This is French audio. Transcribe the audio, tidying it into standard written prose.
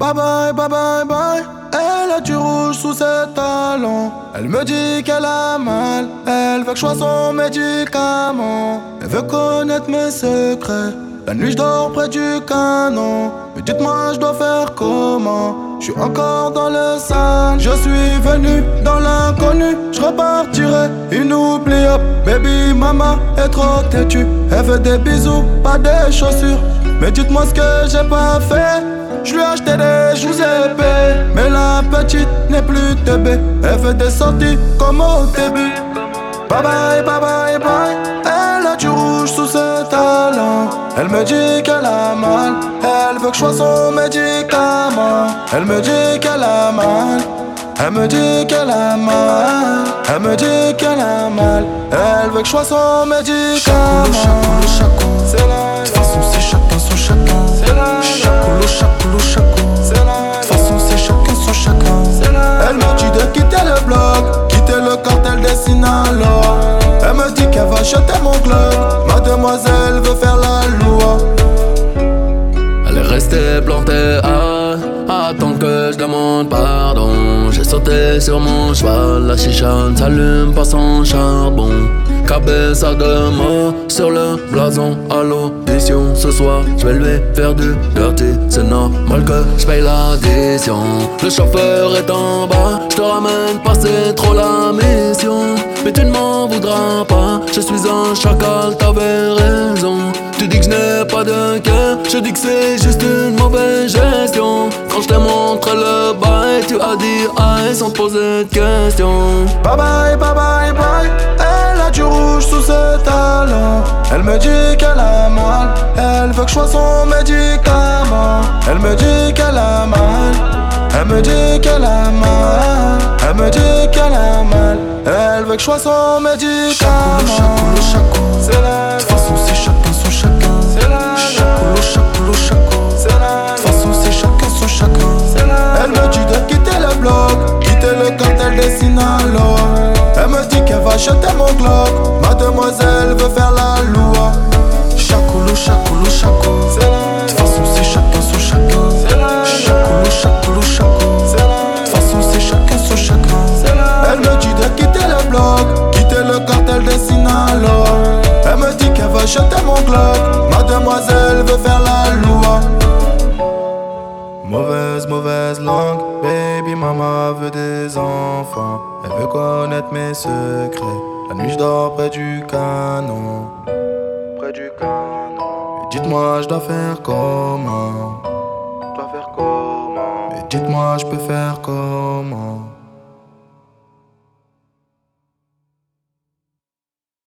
Bye bye, bye bye, bye. Elle a du rouge sous ses talons. Elle me dit qu'elle a mal. Elle veut que je sois son médicament. Elle veut connaître mes secrets. La nuit je dors près du canon. Mais dites-moi je dois faire comment. Je suis encore dans le sale. Je suis venu dans l'inconnu. Je repartirai inoubliable. Baby mama est trop têtue. Elle veut des bisous, pas des chaussures. Mais dites-moi ce que j'ai pas fait. Je lui ai acheté des joues épais. Mais la petite n'est plus teubée. Elle fait des sorties comme au début. Bye bye, bye bye, bye. Elle a du rouge sous ses talons. Elle me dit qu'elle a mal. Elle veut que je sois son médicament. Elle me dit qu'elle a mal. Elle me dit qu'elle a mal. Elle me dit qu'elle a mal. Elle veut que je sois son médicament. Chaco, c'est la. De toute façon c'est chacun son chacun. C'est la. Chaco. C'est la. De toute façon c'est chacun son chacun. Elle me dit de quitter le bloc, quitter le cartel des Sinaloa. Elle me dit qu'elle va jeter mon Glock. Mademoiselle veut faire la loi. Elle est restée plantée à attendre que je demande pardon. J'ai sauté sur mon cheval, la chicha ne s'allume pas sans charbon. Cabeza de mort sur le blason à l'audition. Ce soir je vais lui faire du dirty. C'est normal que je paye l'addition. Le chauffeur est en bas, je te ramène pas, c'est trop la mission. Mais tu ne m'en voudras pas, je suis un chacal, t'avais raison. Tu dis que je n'ai pas de cœur, je dis que c'est juste une mauvaise gestion. Quand je t'ai montré le bail, tu as dit aïe sans poser de questions. Bye bye, bye bye, bye. Elle a du rouge sous ses talons. Elle me dit qu'elle a mal. Elle veut que je sois son médicament. Elle me dit qu'elle a mal. Elle me dit qu'elle a mal. Elle me dit qu'elle a mal. Elle veut que je sois son médicament. Chaco. C'est la. De toute façon c'est chacun son chacun. C'est la. Chaco. C'est la. De toute façon c'est chacun son chacun. Elle me dit de quitter le bloc, quitter le cartel des Sinaloa. Elle me dit qu'elle va jeter mon Glock. Mademoiselle veut faire la loi. Chaco. C'est la. De toute façon c'est chacun son chacun. C'est la. Chaco. C'est la. De toute façon c'est chacun son chacun. Elle me dit de quitter le bloc, quitter le cartel des Sinaloa. Elle me dit qu'elle va jeter mon Glock. Mademoiselle veut faire la loi. Mauvaise langue, baby mama veut des enfants. Elle veut connaître mes secrets. La nuit je dors près du canon. Près du canon. Mais dites-moi je dois faire comment. Je dois faire comment. Mais dites-moi je peux faire comment.